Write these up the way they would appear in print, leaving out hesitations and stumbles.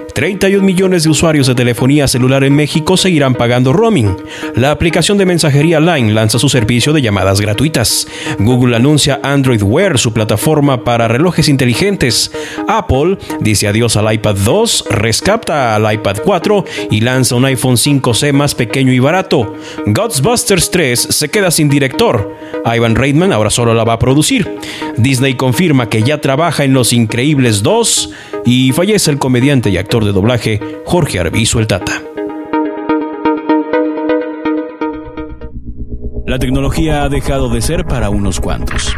31 millones de usuarios de telefonía celular en México seguirán pagando roaming. La aplicación de mensajería Line lanza su servicio de llamadas gratuitas. Google anuncia Android Wear, su plataforma para relojes inteligentes. Apple dice adiós al iPad 2, rescata al iPad 4 y lanza un iPhone 5C más pequeño y barato. Ghostbusters 3 se queda sin director. Ivan Reitman ahora solo la va a producir. Disney confirma que ya trabaja en Los Increíbles 2 y fallece el comediante y actor de doblaje Jorge Arvizu el Tata. La tecnología ha dejado de ser para unos cuantos.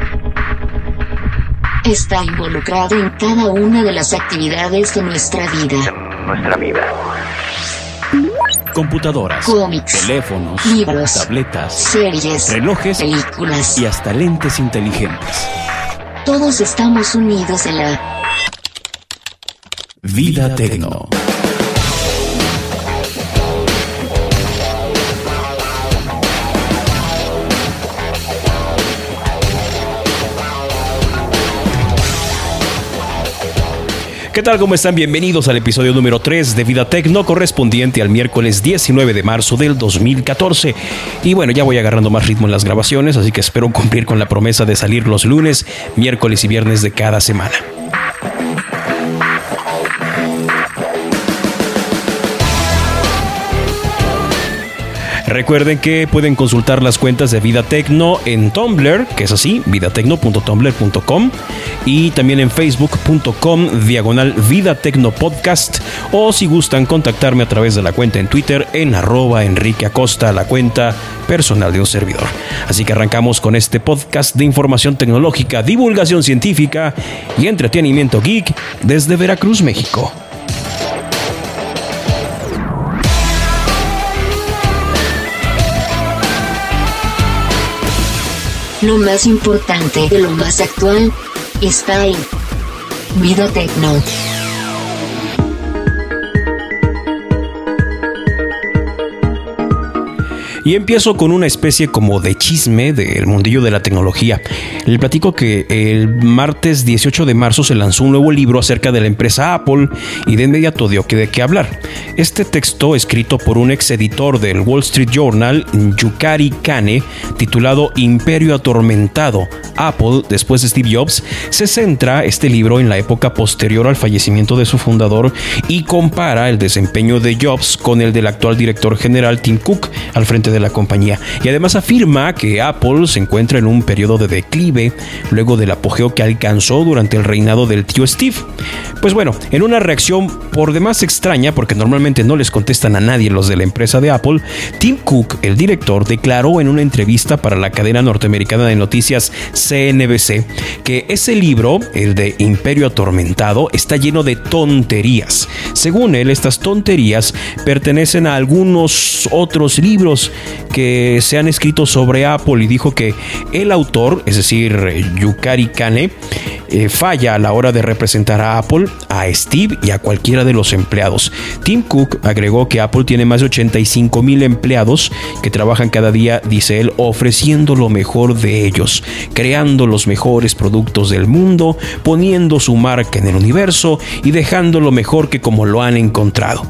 Está involucrado en cada una de las actividades de nuestra vida. Computadoras, cómics, teléfonos, libros, tabletas, series, relojes, películas y hasta lentes inteligentes. Todos estamos unidos en la Vida Tecno. ¿Qué tal? ¿Cómo están? Bienvenidos al episodio número 3 de Vida Tecno, correspondiente al miércoles 19 de marzo del 2014. Y bueno, ya voy agarrando más ritmo en las grabaciones, así que espero cumplir con la promesa de salir los lunes, miércoles y viernes de cada semana. Recuerden que pueden consultar las cuentas de Vida Tecno en Tumblr, que es así, vidatecno.tumblr.com, y también en facebook.com/Vida Tecno Podcast, o si gustan contactarme a través de la cuenta en Twitter en @Enrique Acosta, la cuenta personal de un servidor. Así que arrancamos con este podcast de información tecnológica, divulgación científica y entretenimiento geek desde Veracruz, México. Lo más importante de lo más actual está en Vida Tecno. Y empiezo con una especie como de chisme del mundillo de la tecnología. Les platico que el martes 18 de marzo se lanzó un nuevo libro acerca de la empresa Apple y de inmediato dio de qué hablar. Este texto, escrito por un ex editor del Wall Street Journal, Yukari Kane, titulado Imperio Atormentado, Apple después de Steve Jobs, se centra este libro en la época posterior al fallecimiento de su fundador y compara el desempeño de Jobs con el del actual director general Tim Cook al frente de la compañía, y además afirma que Apple se encuentra en un periodo de declive luego del apogeo que alcanzó durante el reinado del tío Steve. Pues bueno, en una reacción por demás extraña, porque normalmente no les contestan a nadie los de la empresa de Apple, Tim Cook, el director, declaró en una entrevista para la cadena norteamericana de noticias CNBC que ese libro, el de Imperio Atormentado, está lleno de tonterías. Según él, estas tonterías pertenecen a algunos otros libros que se han escrito sobre Apple, y dijo que el autor, es decir, Yukari Kane, falla a la hora de representar a Apple, a Steve y a cualquiera de los empleados. Tim Cook agregó que Apple tiene más de 85,000 empleados que trabajan cada día, dice él, ofreciendo lo mejor de ellos, creando los mejores productos del mundo, poniendo su marca en el universo y dejando lo mejor que como lo han encontrado.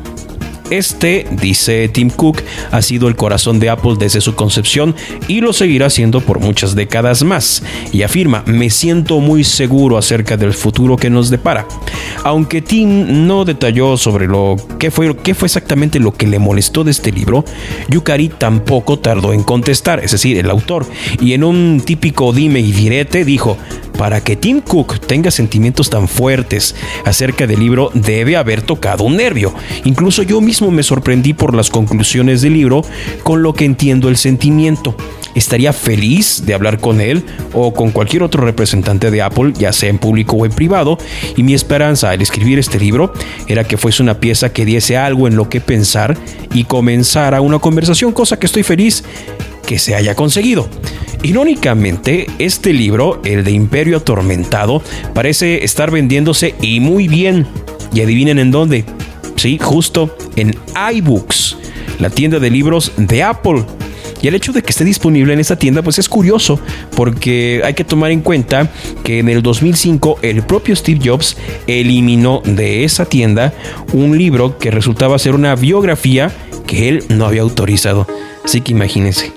Este, dice Tim Cook, ha sido el corazón de Apple desde su concepción y lo seguirá siendo por muchas décadas más. Y afirma, me siento muy seguro acerca del futuro que nos depara. Aunque Tim no detalló sobre qué fue exactamente lo que le molestó de este libro, Yukari tampoco tardó en contestar, es decir, el autor, y en un típico dime y direte dijo: para que Tim Cook tenga sentimientos tan fuertes acerca del libro, debe haber tocado un nervio. Incluso yo mismo me sorprendí por las conclusiones del libro, con lo que entiendo el sentimiento. Estaría feliz de hablar con él o con cualquier otro representante de Apple, ya sea en público o en privado, y mi esperanza al escribir este libro era que fuese una pieza que diese algo en lo que pensar y comenzara una conversación, cosa que estoy feliz que se haya conseguido. Irónicamente, este libro, el de Imperio Atormentado, parece estar vendiéndose y muy bien. Y adivinen en dónde. Sí, justo en iBooks, la tienda de libros de Apple. Y el hecho de que esté disponible en esta tienda pues es curioso, porque hay que tomar en cuenta que en el 2005 el propio Steve Jobs eliminó de esa tienda un libro que resultaba ser una biografía que él no había autorizado. Así que imagínense.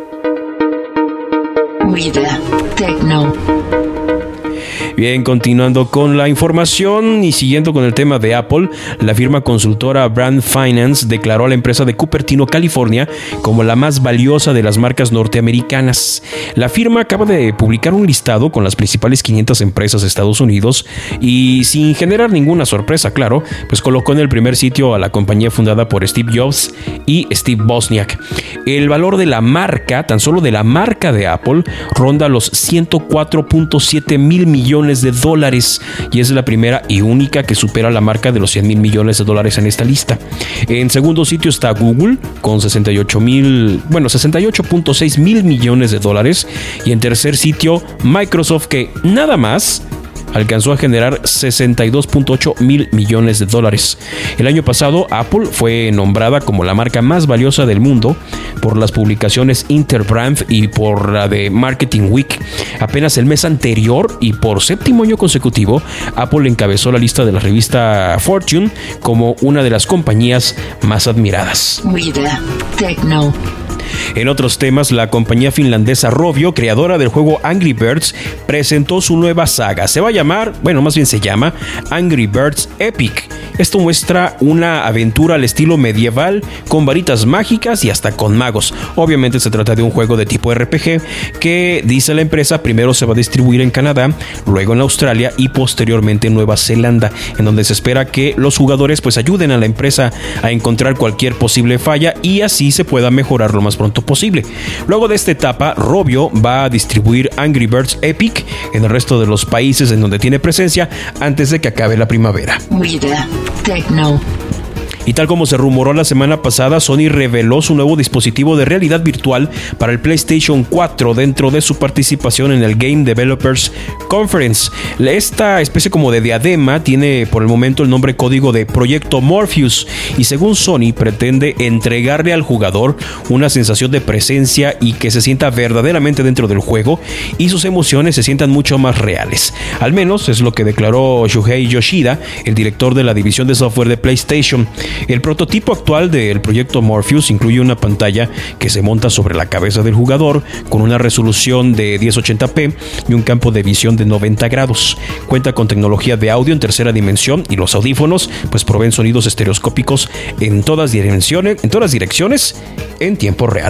Vida Tecno. Bien, continuando con la información y siguiendo con el tema de Apple, la firma consultora Brand Finance declaró a la empresa de Cupertino, California, como la más valiosa de las marcas norteamericanas. La firma acaba de publicar un listado con las principales 500 empresas de Estados Unidos y, sin generar ninguna sorpresa, claro, pues colocó en el primer sitio a la compañía fundada por Steve Jobs y Steve Wozniak. El valor de la marca, tan solo de la marca de Apple, ronda los 104.7 mil millones de dólares y es la primera y única que supera la marca de los 100 mil millones de dólares en esta lista. En segundo sitio está Google con 68.6 mil millones de dólares y en tercer sitio Microsoft, que nada más alcanzó a generar 62.8 mil millones de dólares. El año pasado, Apple fue nombrada como la marca más valiosa del mundo por las publicaciones Interbrand y por la de Marketing Week. Apenas el mes anterior y por séptimo año consecutivo, Apple encabezó la lista de la revista Fortune como una de las compañías más admiradas. Vida Tecno. En otros temas, la compañía finlandesa Rovio, creadora del juego Angry Birds, presentó su nueva saga. Se llama Angry Birds Epic. Esto muestra una aventura al estilo medieval, con varitas mágicas y hasta con magos. Obviamente se trata de un juego de tipo RPG que, dice la empresa, primero se va a distribuir en Canadá, luego en Australia y posteriormente en Nueva Zelanda, en donde se espera que los jugadores pues ayuden a la empresa a encontrar cualquier posible falla y así se pueda mejorar lo más pronto posible. Luego de esta etapa, Rovio va a distribuir Angry Birds Epic en el resto de los países en donde tiene presencia antes de que acabe la primavera. Vida Tecno. Y tal como se rumoró la semana pasada, Sony reveló su nuevo dispositivo de realidad virtual para el PlayStation 4 dentro de su participación en el Game Developers Conference. Esta especie como de diadema tiene por el momento el nombre código de Proyecto Morpheus y según Sony pretende entregarle al jugador una sensación de presencia y que se sienta verdaderamente dentro del juego y sus emociones se sientan mucho más reales. Al menos es lo que declaró Shuhei Yoshida, el director de la división de software de PlayStation. El prototipo actual del proyecto Morpheus incluye una pantalla que se monta sobre la cabeza del jugador con una resolución de 1080p y un campo de visión de 90 grados. Cuenta con tecnología de audio en tercera dimensión y los audífonos pues proveen sonidos estereoscópicos en todas direcciones en tiempo real.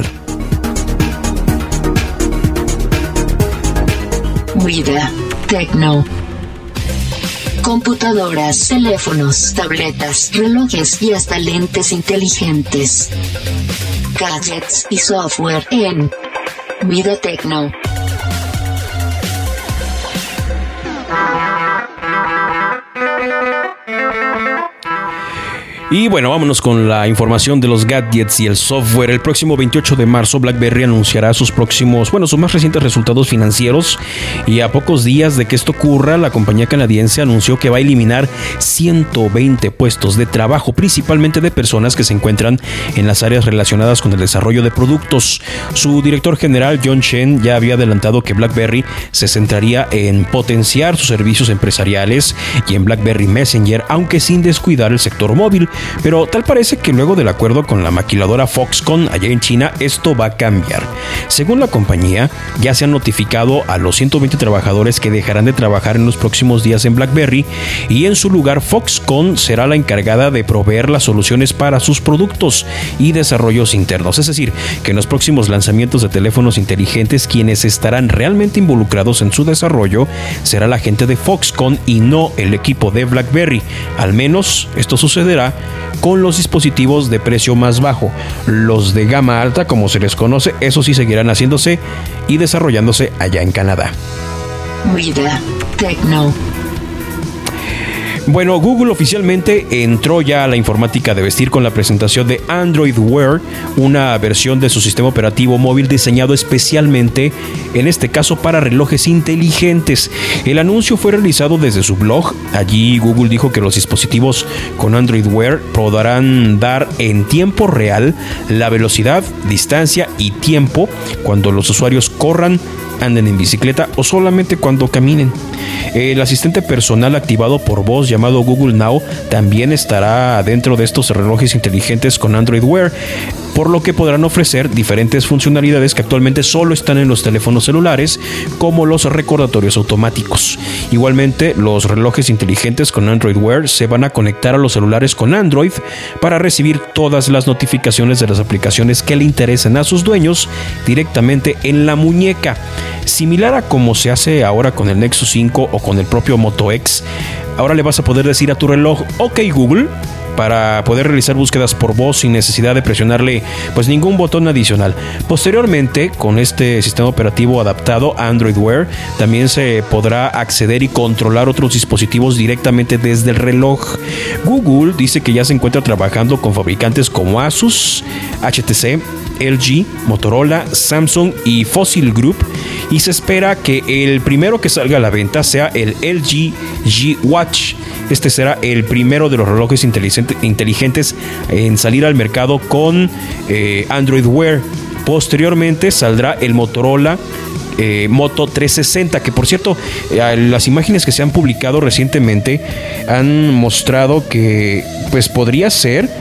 Vida Tecno. Computadoras, teléfonos, tabletas, relojes y hasta lentes inteligentes. Gadgets y software en Vida Tecno. Y bueno, vámonos con la información de los gadgets y el software. El próximo 28 de marzo, BlackBerry anunciará sus más recientes resultados financieros. Y a pocos días de que esto ocurra, la compañía canadiense anunció que va a eliminar 120 puestos de trabajo, principalmente de personas que se encuentran en las áreas relacionadas con el desarrollo de productos. Su director general, John Chen, ya había adelantado que BlackBerry se centraría en potenciar sus servicios empresariales y en BlackBerry Messenger, aunque sin descuidar el sector móvil. Pero tal parece que luego del acuerdo con la maquiladora Foxconn allá en China, esto va a cambiar. Según la compañía, ya se han notificado a los 120 trabajadores que dejarán de trabajar en los próximos días en BlackBerry y en su lugar Foxconn será la encargada de proveer las soluciones para sus productos y desarrollos internos. Es decir, que en los próximos lanzamientos de teléfonos inteligentes quienes estarán realmente involucrados en su desarrollo será la gente de Foxconn y no el equipo de BlackBerry. Al menos esto sucederá con los dispositivos de precio más bajo. Los de gama alta, como se les conoce, esos sí seguirán haciéndose y desarrollándose allá en Canadá. Vida Tecno. Bueno, Google oficialmente entró ya a la informática de vestir con la presentación de Android Wear, una versión de su sistema operativo móvil diseñado especialmente, en este caso, para relojes inteligentes. El anuncio fue realizado desde su blog. Allí Google dijo que los dispositivos con Android Wear podrán dar en tiempo real la velocidad, distancia y tiempo cuando los usuarios corran, anden en bicicleta o solamente cuando caminen. El asistente personal activado por voz llamado Google Now también estará dentro de estos relojes inteligentes con Android Wear, por lo que podrán ofrecer diferentes funcionalidades que actualmente solo están en los teléfonos celulares, como los recordatorios automáticos. Igualmente, los relojes inteligentes con Android Wear se van a conectar a los celulares con Android para recibir todas las notificaciones de las aplicaciones que le interesen a sus dueños directamente en la muñeca. Similar a como se hace ahora con el Nexus 5 o con el propio Moto X, ahora le vas a poder decir a tu reloj: OK Google, para poder realizar búsquedas por voz sin necesidad de presionarle pues ningún botón adicional. Posteriormente, con este sistema operativo adaptado a Android Wear, también se podrá acceder y controlar otros dispositivos directamente desde el reloj. Google dice que ya se encuentra trabajando con fabricantes como Asus, HTC, LG, Motorola, Samsung y Fossil Group, y se espera que el primero que salga a la venta sea el LG G Watch. Este será el primero de los relojes inteligentes en salir al mercado con Android Wear. Posteriormente saldrá el Motorola Moto 360, que por cierto, las imágenes que se han publicado recientemente han mostrado que pues podría ser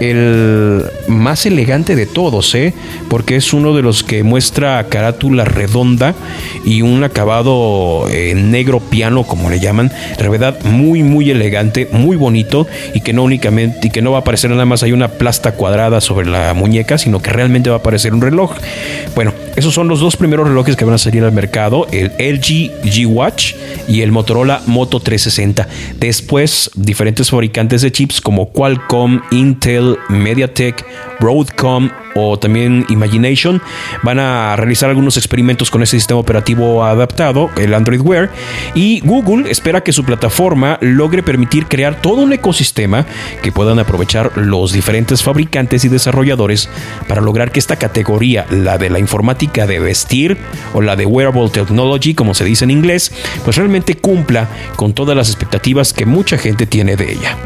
el más elegante de todos, porque es uno de los que muestra carátula redonda y un acabado negro piano, como le llaman. De verdad, muy muy elegante, muy bonito, y que no va a aparecer nada más hay una plasta cuadrada sobre la muñeca, sino que realmente va a aparecer un reloj. Bueno, esos son los dos primeros relojes que van a salir al mercado: el LG G Watch y el Motorola Moto 360. Después, diferentes fabricantes de chips como Qualcomm, Intel, MediaTek, Broadcom o también Imagination van a realizar algunos experimentos con este sistema operativo adaptado, el Android Wear, y Google espera que su plataforma logre permitir crear todo un ecosistema que puedan aprovechar los diferentes fabricantes y desarrolladores para lograr que esta categoría, la de la informática de vestir o la de wearable technology, como se dice en inglés, pues realmente cumpla con todas las expectativas que mucha gente tiene de ella.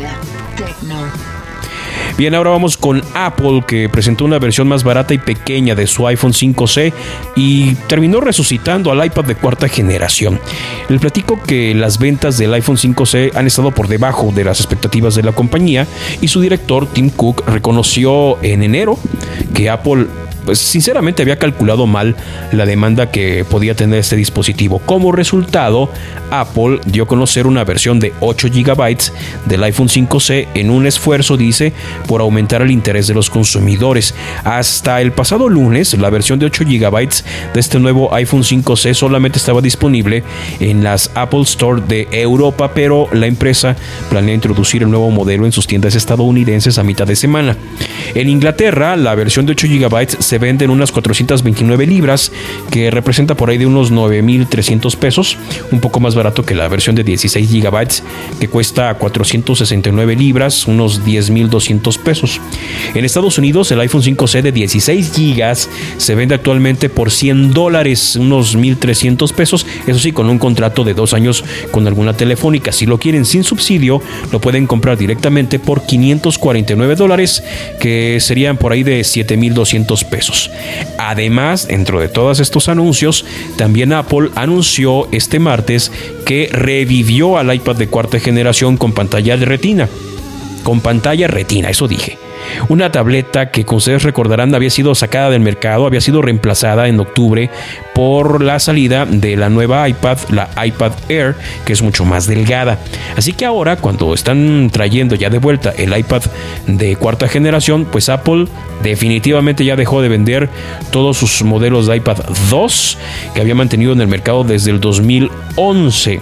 Bien, ahora vamos con Apple, que presentó una versión más barata y pequeña de su iPhone 5C y terminó resucitando al iPad de cuarta generación. Les platico que las ventas del iPhone 5C han estado por debajo de las expectativas de la compañía, y su director Tim Cook reconoció en enero que Apple pues sinceramente había calculado mal la demanda que podía tener este dispositivo. Como resultado, Apple dio a conocer una versión de 8 GB del iPhone 5C en un esfuerzo, dice, por aumentar el interés de los consumidores. Hasta el pasado lunes, la versión de 8 GB de este nuevo iPhone 5C solamente estaba disponible en las Apple Store de Europa, pero la empresa planea introducir el nuevo modelo en sus tiendas estadounidenses a mitad de semana. En Inglaterra, la versión de 8 GB se vende en unas 429 libras, que representa por ahí de unos 9,300 pesos, un poco más barato que la versión de 16 GB, que cuesta 469 libras, unos 10,200 pesos. En Estados Unidos, el iPhone 5C de 16 GB se vende actualmente por $100, unos 1,300 pesos, eso sí, con un contrato de 2 años con alguna telefónica. Si lo quieren sin subsidio, lo pueden comprar directamente por $549, que serían por ahí de 7,200 pesos. Además, dentro de todos estos anuncios, también Apple anunció este martes que revivió al iPad de cuarta generación con pantalla retina. Con pantalla retina, eso dije. Una tableta que, como ustedes recordarán, había sido sacada del mercado, había sido reemplazada en octubre por la salida de la nueva iPad, la iPad Air, que es mucho más delgada. Así que ahora, cuando están trayendo ya de vuelta el iPad de cuarta generación, pues Apple definitivamente ya dejó de vender todos sus modelos de iPad 2 que había mantenido en el mercado desde el 2011.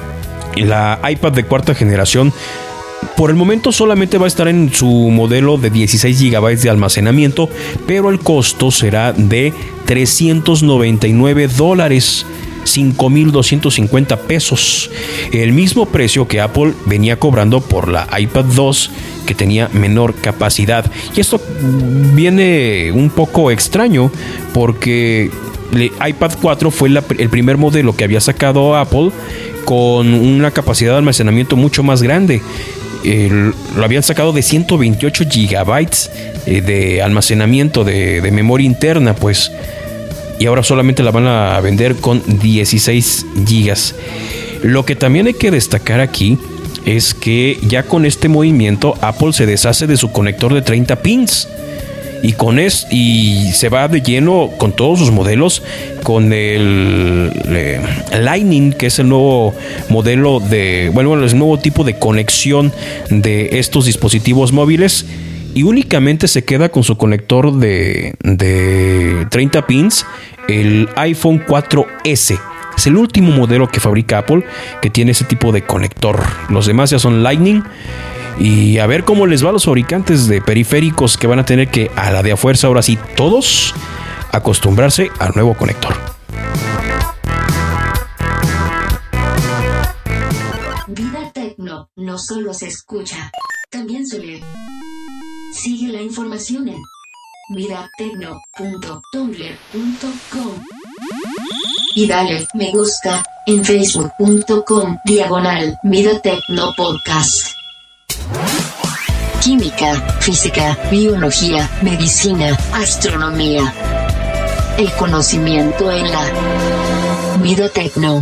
La iPad de cuarta generación por el momento solamente va a estar en su modelo de 16 GB de almacenamiento, pero el costo será de $399. $5,250 pesos, el mismo precio que Apple venía cobrando por la iPad 2, que tenía menor capacidad. Y esto viene un poco extraño porque el iPad 4 fue el primer modelo que había sacado Apple con una capacidad de almacenamiento mucho más grande. Lo habían sacado de 128 gigabytes de almacenamiento de memoria interna, pues, y ahora solamente la van a vender con 16 gigas. Lo que también hay que destacar aquí es que ya con este movimiento Apple se deshace de su conector de 30 pins y se va de lleno con todos sus modelos con el Lightning, que es el nuevo modelo es el nuevo tipo de conexión de estos dispositivos móviles, y únicamente se queda con su conector de 30 pins el iPhone 4S. Es el último modelo que fabrica Apple que tiene ese tipo de conector. Los demás ya son Lightning. Y a ver cómo les va a los fabricantes de periféricos, que van a tener que, a la de a fuerza, ahora sí, todos acostumbrarse al nuevo conector. Vida Tecno no solo se escucha, también se lee. Sigue la información en vidatecno.tumblr.com y dale me gusta en facebook.com/Vida Tecno Podcast. Química, física, biología, medicina, astronomía. El conocimiento en la Vida Tecno.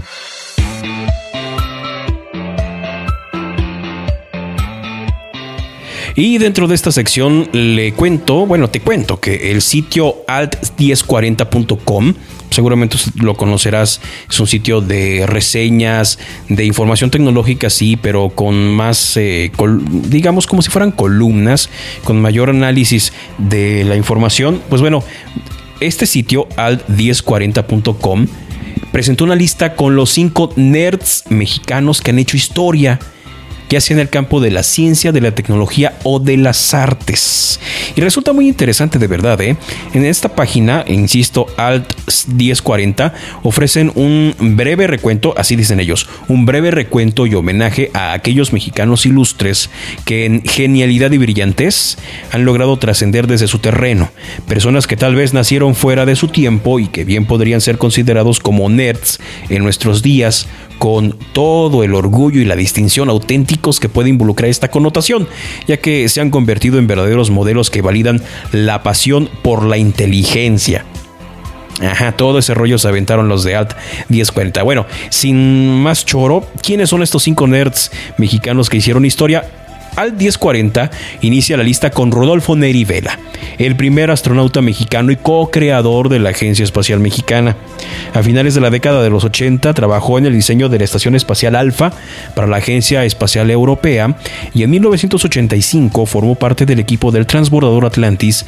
Y dentro de esta sección te cuento que el sitio alt1040.com, seguramente lo conocerás, es un sitio de reseñas, de información tecnológica, sí, pero con más, digamos, como si fueran columnas, con mayor análisis de la información. Pues bueno, este sitio alt1040.com presentó una lista con los 5 nerds mexicanos que han hecho historia, ya sea en el campo de la ciencia, de la tecnología o de las artes. Y resulta muy interesante, de verdad, ¿eh? En esta página, insisto, Alt1040, ofrecen un breve recuento, así dicen ellos, un breve recuento y homenaje a aquellos mexicanos ilustres que en genialidad y brillantez han logrado trascender desde su terreno. Personas que tal vez nacieron fuera de su tiempo y que bien podrían ser considerados como nerds en nuestros días, con todo el orgullo y la distinción auténticos que puede involucrar esta connotación, ya que se han convertido en verdaderos modelos que validan la pasión por la inteligencia. Todo ese rollo se aventaron los de Alt 1040. Bueno, sin más choro, ¿quiénes son estos 5 nerds mexicanos que hicieron historia? Alt 1040 inicia la lista con Rodolfo Neri Vela, el primer astronauta mexicano y co-creador de la Agencia Espacial Mexicana. A finales de la década de los 80 trabajó en el diseño de la Estación Espacial Alfa para la Agencia Espacial Europea, y en 1985 formó parte del equipo del transbordador Atlantis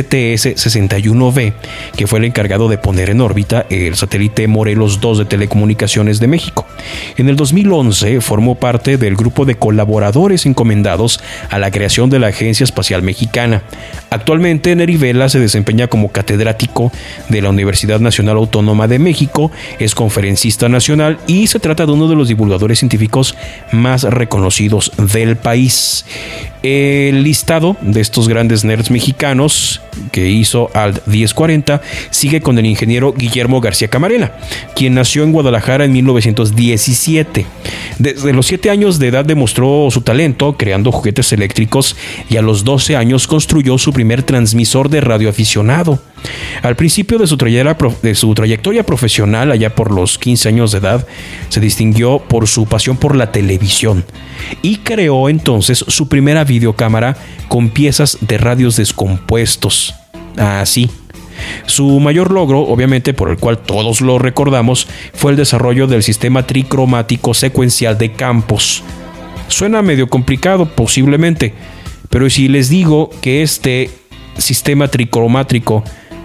STS-61B, que fue el encargado de poner en órbita el satélite Morelos 2 de Telecomunicaciones de México. En el 2011 formó parte del grupo de colaboradores encomendados a la creación de la Agencia Espacial Mexicana. Actualmente, Neri Vela se desempeña como catedrático de la Universidad Nacional Autónoma de México, es conferencista nacional y se trata de uno de los divulgadores científicos más reconocidos del país. El listado de estos grandes nerds mexicanos que hizo Alt 1040 sigue con el ingeniero Guillermo García Camarena, quien nació en Guadalajara en 1917. Desde los 7 años de edad demostró su talento creando juguetes eléctricos, y a los 12 años construyó su primer transmisor de radioaficionado. Al principio de su trayectoria profesional, allá por los 15 años de edad, se distinguió por su pasión por la televisión y creó entonces su primera videocámara con piezas de radios descompuestos. Así. Su mayor logro, obviamente por el cual todos lo recordamos, fue el desarrollo del sistema tricromático secuencial de campos. Suena medio complicado posiblemente, pero si les digo que este sistema tricromático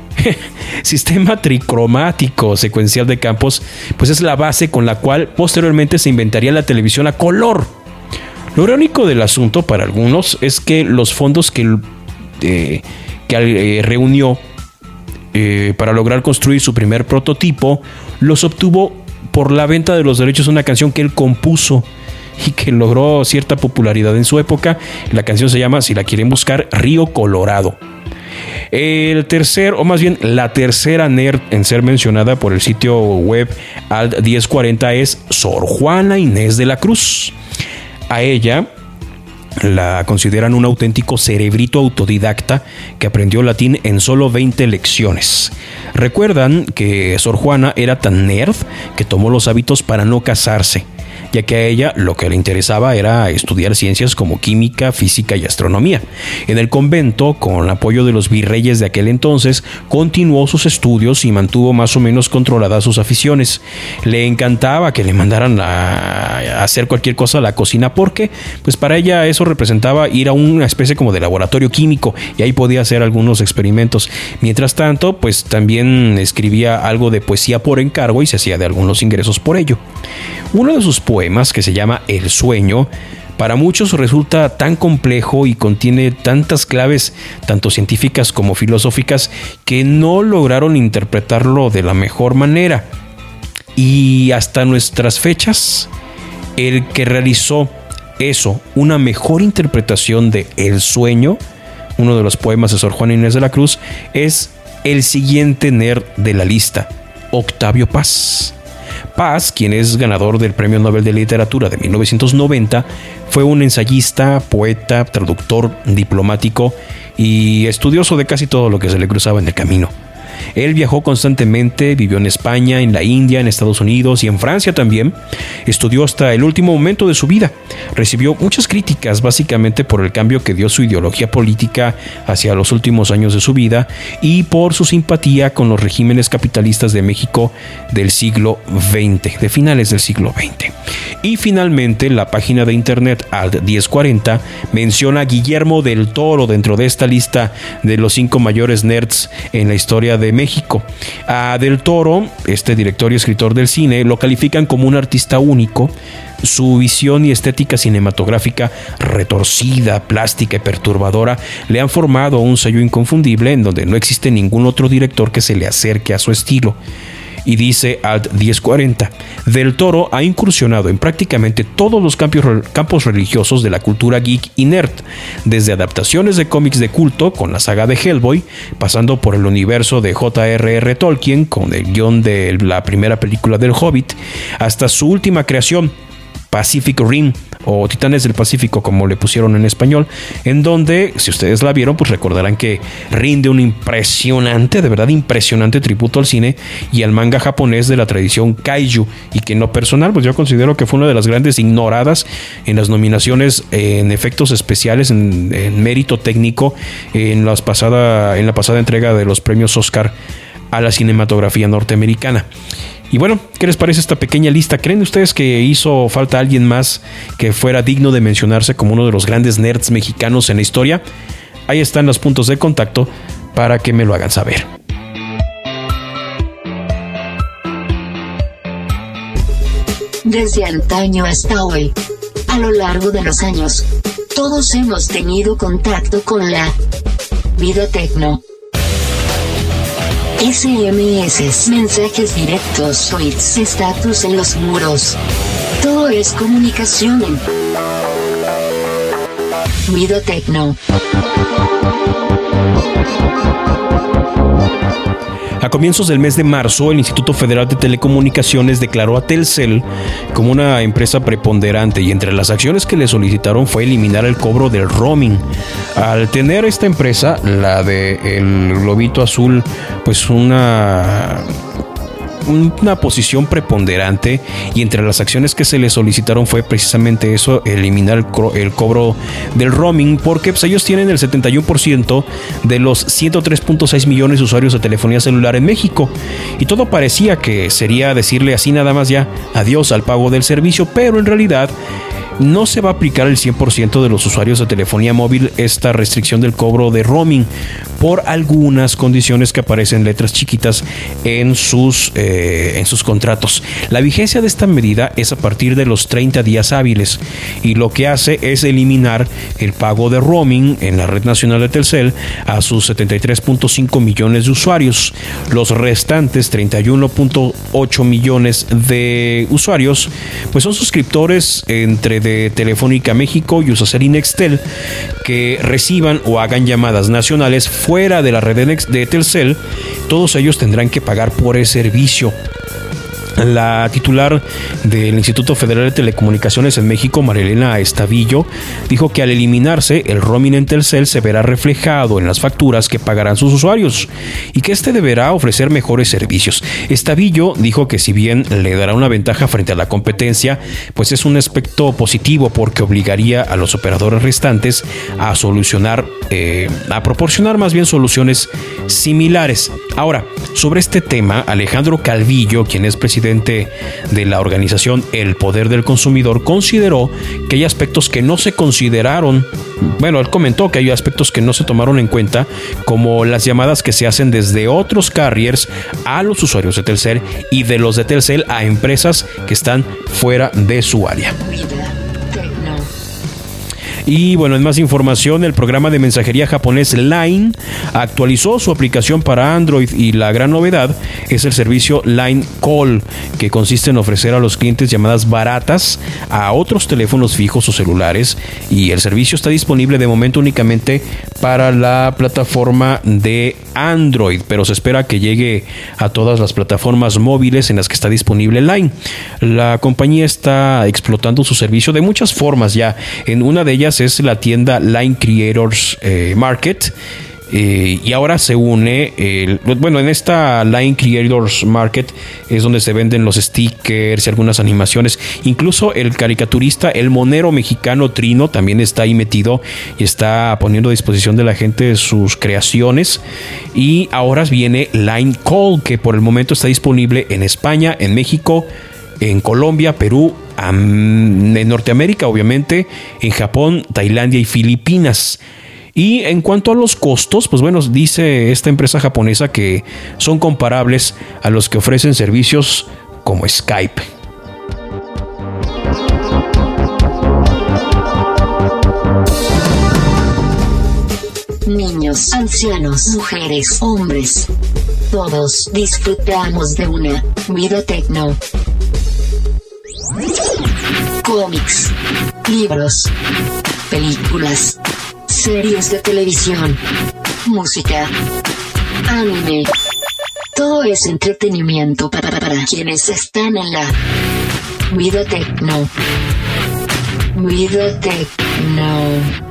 secuencial de campos, pues es la base con la cual posteriormente se inventaría la televisión a color. Lo irónico del asunto para algunos es que los fondos que reunió para lograr construir su primer prototipo los obtuvo por la venta de los derechos de una canción que él compuso y que logró cierta popularidad en su época. La canción se llama, si la quieren buscar, Río Colorado. El tercer, o más bien la tercera nerd en ser mencionada por el sitio web Alt 1040 es Sor Juana Inés de la Cruz. A ella la consideran un auténtico cerebrito autodidacta que aprendió latín en solo 20 lecciones. Recuerdan que Sor Juana era tan nerd que tomó los hábitos para no casarse, ya que a ella lo que le interesaba era estudiar ciencias como química, física y astronomía. En el convento, con el apoyo de los virreyes de aquel entonces, continuó sus estudios y mantuvo más o menos controladas sus aficiones. Le encantaba que le mandaran a hacer cualquier cosa a la cocina porque, pues para ella eso representaba ir a una especie como de laboratorio químico y ahí podía hacer algunos experimentos. Mientras tanto, pues también escribía algo de poesía por encargo y se hacía de algunos ingresos por ello. Uno de sus poemas, que se llama El Sueño, para muchos resulta tan complejo y contiene tantas claves, tanto científicas como filosóficas, que no lograron interpretarlo de la mejor manera. Y hasta nuestras fechas, el que realizó una mejor interpretación de El Sueño, uno de los poemas de Sor Juana Inés de la Cruz, es el siguiente nerd de la lista, Octavio Paz. Paz, quien es ganador del Premio Nobel de Literatura de 1990, fue un ensayista, poeta, traductor, diplomático y estudioso de casi todo lo que se le cruzaba en el camino. Él viajó constantemente, vivió en España, en la India, en Estados Unidos y en Francia también. Estudió hasta el último momento de su vida. Recibió muchas críticas básicamente por el cambio que dio su ideología política hacia los últimos años de su vida y por su simpatía con los regímenes capitalistas de México del siglo XX, de finales del siglo XX. Y finalmente, la página de internet Alt 1040 menciona a Guillermo del Toro dentro de esta lista de los 5 mayores nerds en la historia de México. A Del Toro, este director y escritor del cine, lo califican como un artista único. Su visión y estética cinematográfica retorcida, plástica y perturbadora le han formado un sello inconfundible en donde no existe ningún otro director que se le acerque a su estilo. Y dice Alt 1040, Del Toro ha incursionado en prácticamente todos los campos religiosos de la cultura geek y nerd, desde adaptaciones de cómics de culto con la saga de Hellboy, pasando por el universo de J.R.R. Tolkien con el guión de la primera película del Hobbit, hasta su última creación, Pacific Rim, o Titanes del Pacífico como le pusieron en español, en donde, si ustedes la vieron, pues recordarán que rinde un impresionante, de verdad impresionante tributo al cine y al manga japonés de la tradición kaiju, y que en lo personal pues yo considero que fue una de las grandes ignoradas en las nominaciones en efectos especiales, en mérito técnico en la pasada entrega de los premios Oscar a la cinematografía norteamericana. Y bueno, ¿qué les parece esta pequeña lista? ¿Creen ustedes que hizo falta alguien más que fuera digno de mencionarse como uno de los grandes nerds mexicanos en la historia? Ahí están los puntos de contacto para que me lo hagan saber. Desde antaño hasta hoy, a lo largo de los años, todos hemos tenido contacto con la vida tecno. SMS, mensajes directos, tweets, estatus en los muros. Todo es comunicación en vida tecno. A comienzos del mes de marzo, el Instituto Federal de Telecomunicaciones declaró a Telcel como una empresa preponderante y entre las acciones que le solicitaron fue eliminar el cobro del roaming. Al tener esta empresa, la de el globito azul, pues una posición preponderante, y entre las acciones que se le solicitaron fue precisamente eso, eliminar el cobro del roaming, porque pues ellos tienen el 71% de los 103.6 millones de usuarios de telefonía celular en México, y todo parecía que sería decirle así nada más ya adiós al pago del servicio, pero en realidad no se va a aplicar el 100% de los usuarios de telefonía móvil esta restricción del cobro de roaming, por algunas condiciones que aparecen en letras chiquitas en sus contratos. La vigencia de esta medida es a partir de los 30 días hábiles y lo que hace es eliminar el pago de roaming en la red nacional de Telcel a sus 73.5 millones de usuarios. Los restantes 31.8 millones de usuarios pues son suscriptores entre de Telefónica México, Iusacell y Nextel que reciban o hagan llamadas nacionales fuera de la red de Telcel. Todos ellos tendrán que pagar por el servicio. La titular del Instituto Federal de Telecomunicaciones en México, Marilena Estavillo, dijo que al eliminarse el roaming en Telcel se verá reflejado en las facturas que pagarán sus usuarios y que este deberá ofrecer mejores servicios. Estavillo dijo que si bien le dará una ventaja frente a la competencia, pues es un aspecto positivo porque obligaría a los operadores restantes a proporcionar más bien soluciones similares. Ahora, sobre este tema, Alejandro Calvillo, quien es presidente de la organización El Poder del Consumidor, consideró que hay aspectos que no se consideraron. Bueno, él comentó que hay aspectos que no se tomaron en cuenta, como las llamadas que se hacen desde otros carriers a los usuarios de Telcel y de los de Telcel a empresas que están fuera de su área. Y bueno, en más información, el programa de mensajería japonés Line actualizó su aplicación para Android y la gran novedad es el servicio Line Call, que consiste en ofrecer a los clientes llamadas baratas a otros teléfonos fijos o celulares, y el servicio está disponible de momento únicamente para la plataforma de Android, pero se espera que llegue a todas las plataformas móviles en las que está disponible Line. La compañía está explotando su servicio de muchas formas ya. En una de ellas es la tienda Line Creators Market. Y ahora se une, en esta Line Creators Market es donde se venden los stickers y algunas animaciones. Incluso el caricaturista, el monero mexicano Trino, también está ahí metido y está poniendo a disposición de la gente sus creaciones. Y ahora viene Line Call, que por el momento está disponible en España, en México, en Colombia, Perú, en Norteamérica, obviamente, en Japón, Tailandia y Filipinas. Y en cuanto a los costos, pues bueno, dice esta empresa japonesa que son comparables a los que ofrecen servicios como Skype. Niños, ancianos, mujeres, hombres, todos disfrutamos de una vida tecno. Cómics, libros, películas, series de televisión, música, anime. Todo es entretenimiento para quienes están en la vida tecno. Vida tecno.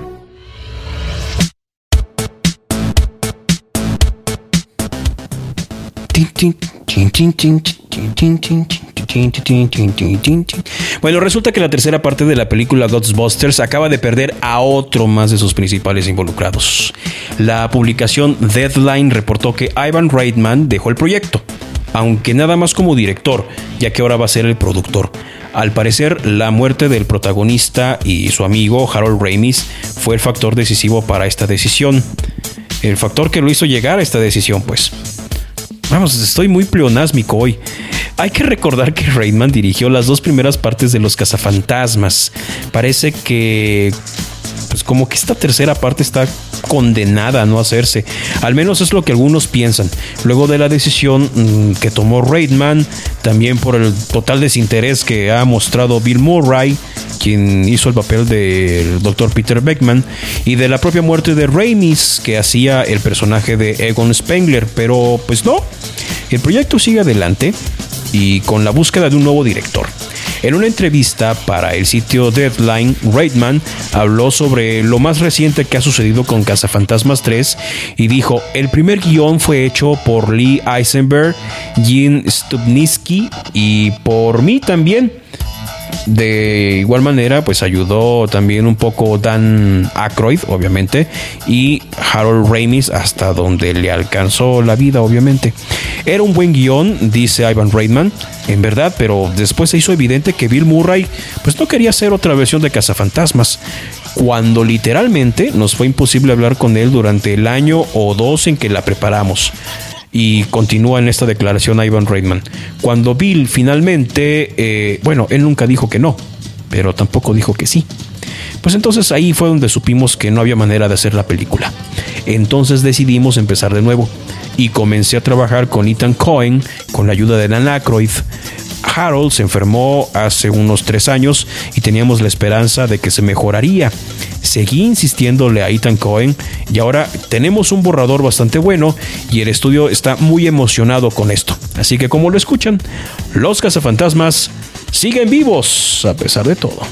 Bueno, resulta que la tercera parte de la película Ghostbusters acaba de perder a otro más de sus principales involucrados. La publicación Deadline reportó que Ivan Reitman dejó el proyecto, aunque nada más como director, ya que ahora va a ser el productor. Al parecer, la muerte del protagonista y su amigo Harold Ramis fue el factor decisivo para esta decisión. El factor que lo hizo llegar a esta decisión, pues. Vamos, estoy muy pleonásmico hoy. Hay que recordar que Reitman dirigió las dos primeras partes de Los Cazafantasmas. Parece que, pues como que esta tercera parte está condenada a no hacerse. Al menos es lo que algunos piensan. Luego de la decisión que tomó Reitman, también por el total desinterés que ha mostrado Bill Murray, quien hizo el papel del Dr. Peter Beckman, y de la propia muerte de Ramis, que hacía el personaje de Egon Spengler. Pero pues no, el proyecto sigue adelante y con la búsqueda de un nuevo director. En una entrevista para el sitio Deadline, Reitman habló sobre lo más reciente que ha sucedido con Cazafantasmas 3 y dijo: el primer guión fue hecho por Lee Eisenberg, Gene Stupnitsky y por mí también. De igual manera, pues ayudó también un poco Dan Aykroyd, obviamente, y Harold Ramis hasta donde le alcanzó la vida, obviamente. Era un buen guión, dice Ivan Reitman, en verdad, pero después se hizo evidente que Bill Murray pues no quería hacer otra versión de Cazafantasmas, cuando literalmente nos fue imposible hablar con él durante el año o dos en que la preparamos. Y continúa en esta declaración Ivan Reitman. Cuando Bill finalmente, él nunca dijo que no, pero tampoco dijo que sí. Pues entonces ahí fue donde supimos que no había manera de hacer la película. Entonces decidimos empezar de nuevo y comencé a trabajar con Ethan Coen con la ayuda de Dan Aykroyd. Harold se enfermó hace unos 3 años y teníamos la esperanza de que se mejoraría. Seguí insistiéndole a Ethan Coen y ahora tenemos un borrador bastante bueno y el estudio está muy emocionado con esto. Así que como lo escuchan, los cazafantasmas siguen vivos a pesar de todo.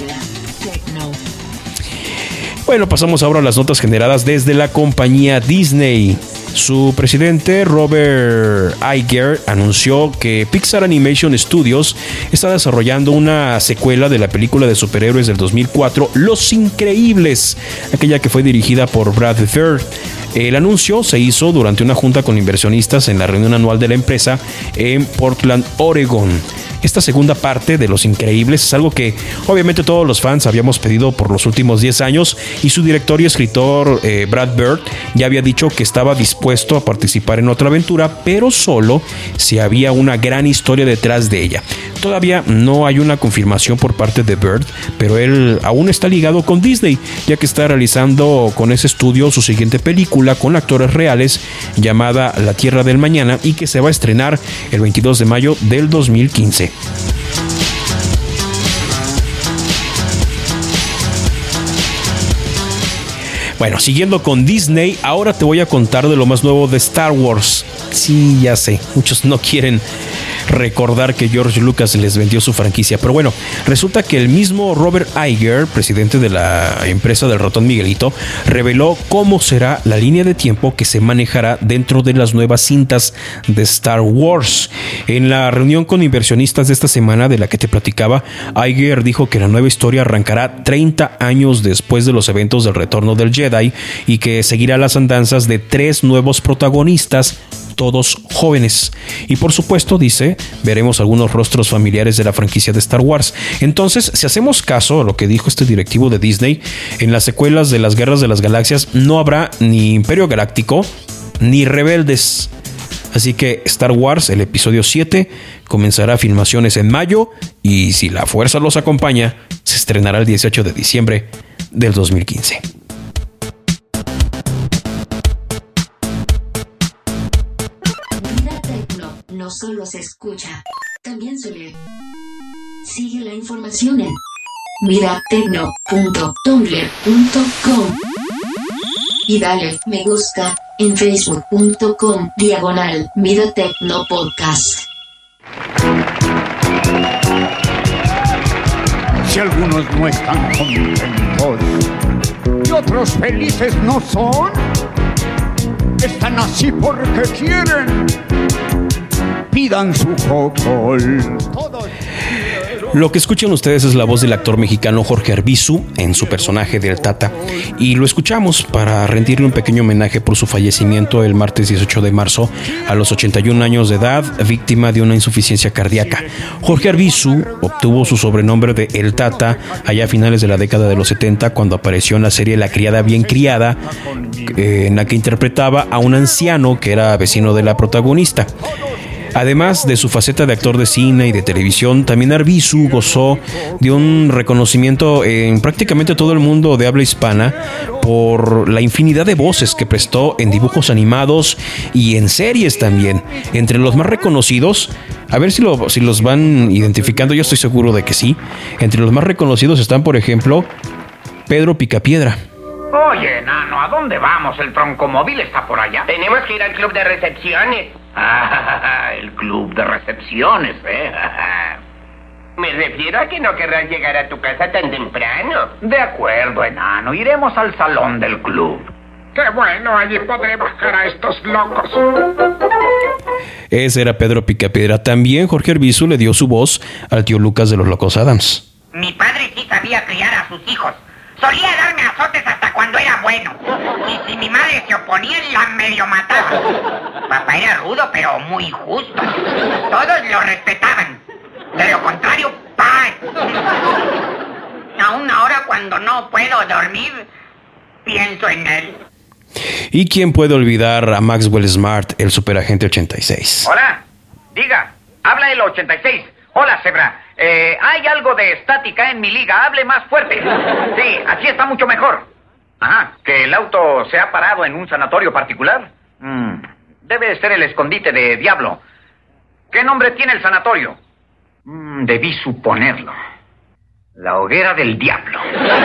Bueno, pasamos ahora a las notas generadas desde la compañía Disney. Su presidente, Robert Iger, anunció que Pixar Animation Studios está desarrollando una secuela de la película de superhéroes del 2004, Los Increíbles, aquella que fue dirigida por Brad Bird. El anuncio se hizo durante una junta con inversionistas en la reunión anual de la empresa en Portland, Oregon. Esta segunda parte de Los Increíbles es algo que obviamente todos los fans habíamos pedido por los últimos 10 años y su director y escritor Brad Bird ya había dicho que estaba dispuesto a participar en otra aventura, pero solo si había una gran historia detrás de ella. Todavía no hay una confirmación por parte de Bird, pero él aún está ligado con Disney, ya que está realizando con ese estudio su siguiente película con actores reales llamada La Tierra del Mañana y que se va a estrenar el 22 de mayo del 2015. Bueno, siguiendo con Disney, ahora te voy a contar de lo más nuevo de Star Wars. Sí, ya sé, muchos no quieren recordar que George Lucas les vendió su franquicia, pero bueno, resulta que el mismo Robert Iger, presidente de la empresa del ratón Miguelito, reveló cómo será la línea de tiempo que se manejará dentro de las nuevas cintas de Star Wars. En la reunión con inversionistas de esta semana de la que te platicaba, Iger dijo que la nueva historia arrancará 30 años después de los eventos del retorno del Jedi y que seguirá las andanzas de 3 nuevos protagonistas, todos jóvenes. Y por supuesto, dice, veremos algunos rostros familiares de la franquicia de Star Wars. Entonces, si hacemos caso a lo que dijo este directivo de Disney, en las secuelas de las Guerras de las Galaxias no habrá ni Imperio Galáctico ni Rebeldes. Así que Star Wars, el episodio 7, comenzará filmaciones en mayo y si la fuerza los acompaña, se estrenará el 18 de diciembre del 2015. No solo se escucha, también se lee. Sigue la información en miratecno.tumblr.com y dale me gusta en facebook.com/miratecnopodcast. Si algunos no están contentos y otros felices no son, están así porque quieren. Pidan su cocol. Lo que escuchan ustedes es la voz del actor mexicano Jorge Arbizu en su personaje del Tata, y lo escuchamos para rendirle un pequeño homenaje por su fallecimiento el martes 18 de marzo a los 81 años de edad, víctima de una insuficiencia cardíaca. Jorge Arbizu obtuvo su sobrenombre de El Tata allá a finales de la década de los 70, cuando apareció en la serie La Criada Bien Criada, en la que interpretaba a un anciano que era vecino de la protagonista. Además de su faceta de actor de cine y de televisión, también Arbizu gozó de un reconocimiento en prácticamente todo el mundo de habla hispana por la infinidad de voces que prestó en dibujos animados y en series también. Entre los más reconocidos, a ver si los van identificando, yo estoy seguro de que sí. Entre los más reconocidos están, por ejemplo, Pedro Picapiedra. Oye, enano, ¿a dónde vamos? ¿El troncomóvil está por allá? Tenemos que ir al club de recepciones. Ah, el club de recepciones, Me refiero a que no querrás llegar a tu casa tan temprano. De acuerdo, enano, iremos al salón del club. ¡Qué bueno! Allí podré bajar a estos locos. Ese era Pedro Picapiedra. También Jorge Arvizu le dio su voz al tío Lucas de los Locos Adams. Mi padre sí sabía criar a sus hijos. Solía darme azotes hasta cuando era bueno. Y si mi madre se oponía, la medio mataba. Papá era rudo, pero muy justo. Todos lo respetaban. De lo contrario, ¡paz! Aún ahora, cuando no puedo dormir, pienso en él. ¿Y quién puede olvidar a Maxwell Smart, el superagente 86? Hola, diga, habla el 86. Hola, Zebra. Hay algo de estática en mi liga, hable más fuerte. Sí, así está mucho mejor. Ajá, ¿que el auto se ha parado en un sanatorio particular? Debe ser el escondite de Diablo. ¿Qué nombre tiene el sanatorio? Debí suponerlo. La hoguera del diablo.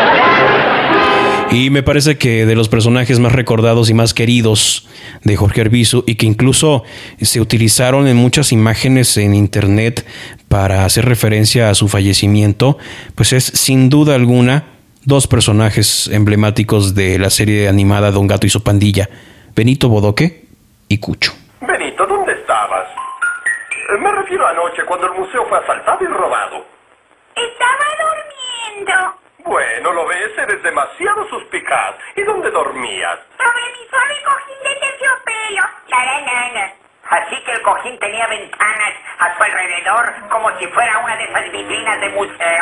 Y me parece que de los personajes más recordados y más queridos de Jorge Arvizu, y que incluso se utilizaron en muchas imágenes en internet para hacer referencia a su fallecimiento, pues es sin duda alguna dos personajes emblemáticos de la serie animada Don Gato y su pandilla, Benito Bodoque y Cucho. Benito, ¿dónde estabas? Me refiero a anoche cuando el museo fue asaltado y robado. Estaba durmiendo. Bueno, lo ves, eres demasiado suspicaz. ¿Y dónde dormías? Sobre mi suave cojín de terciopelo. Así que el cojín tenía ventanas a su alrededor, como si fuera una de esas vitrinas de museo.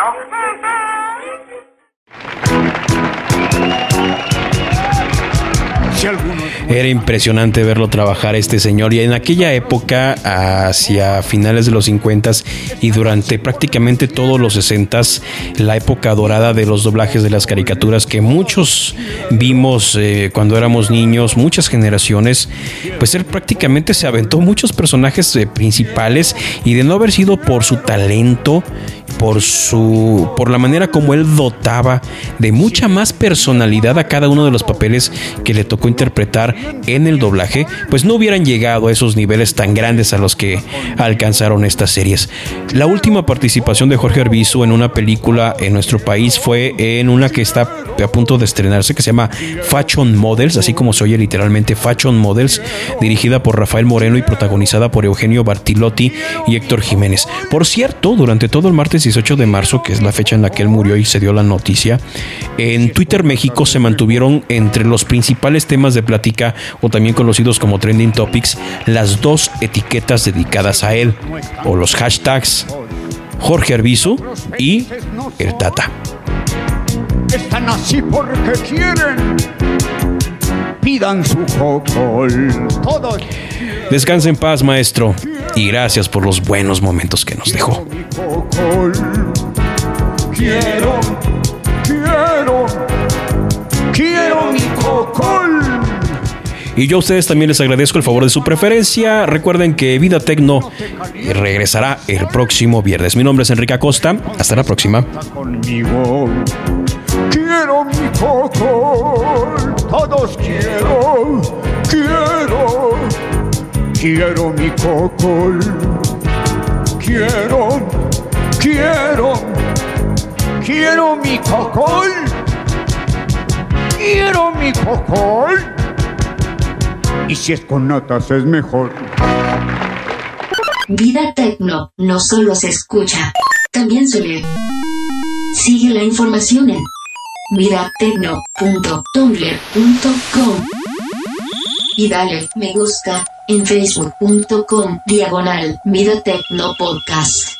Era impresionante verlo trabajar este señor, y en aquella época, hacia finales de los 50s y durante prácticamente todos los 60s, la época dorada de los doblajes de las caricaturas que muchos vimos cuando éramos niños, muchas generaciones, pues él prácticamente se aventó muchos personajes principales, y de no haber sido por su talento, por la manera como él dotaba de mucha más personalidad a cada uno de los papeles que le tocó interpretar en el doblaje, pues no hubieran llegado a esos niveles tan grandes a los que alcanzaron estas series. La última participación de Jorge Arvizu en una película en nuestro país fue en una que está a punto de estrenarse, que se llama Fashion Models, así como se oye literalmente, Fashion Models, dirigida por Rafael Moreno y protagonizada por Eugenio Bartilotti y Héctor Jiménez. Por cierto, durante todo el martes 18 de marzo, que es la fecha en la que él murió y se dio la noticia, en Twitter México se mantuvieron entre los principales temas de plática, o también conocidos como Trending Topics, las dos etiquetas dedicadas a él, o los hashtags Jorge Arvizu y el Tata. Están así porque quieren. Pidan su cocol. Todos. Descansa en paz, maestro, y gracias por los buenos momentos que nos dejó. Quiero mi cocol. Y yo a ustedes también les agradezco el favor de su preferencia. Recuerden que Vida Tecno regresará el próximo viernes. Mi nombre es Enrique Acosta. Hasta la próxima. Conmigo. Quiero mi cocol. Todos quiero mi cocol. Quiero mi cocol. Quiero mi cocol. Y si es con notas es mejor. Vida Tecno no solo se escucha, también se lee. Sigue la información en vidatecno.tumblr.com y dale me gusta en facebook.com/Vida Tecno Podcast.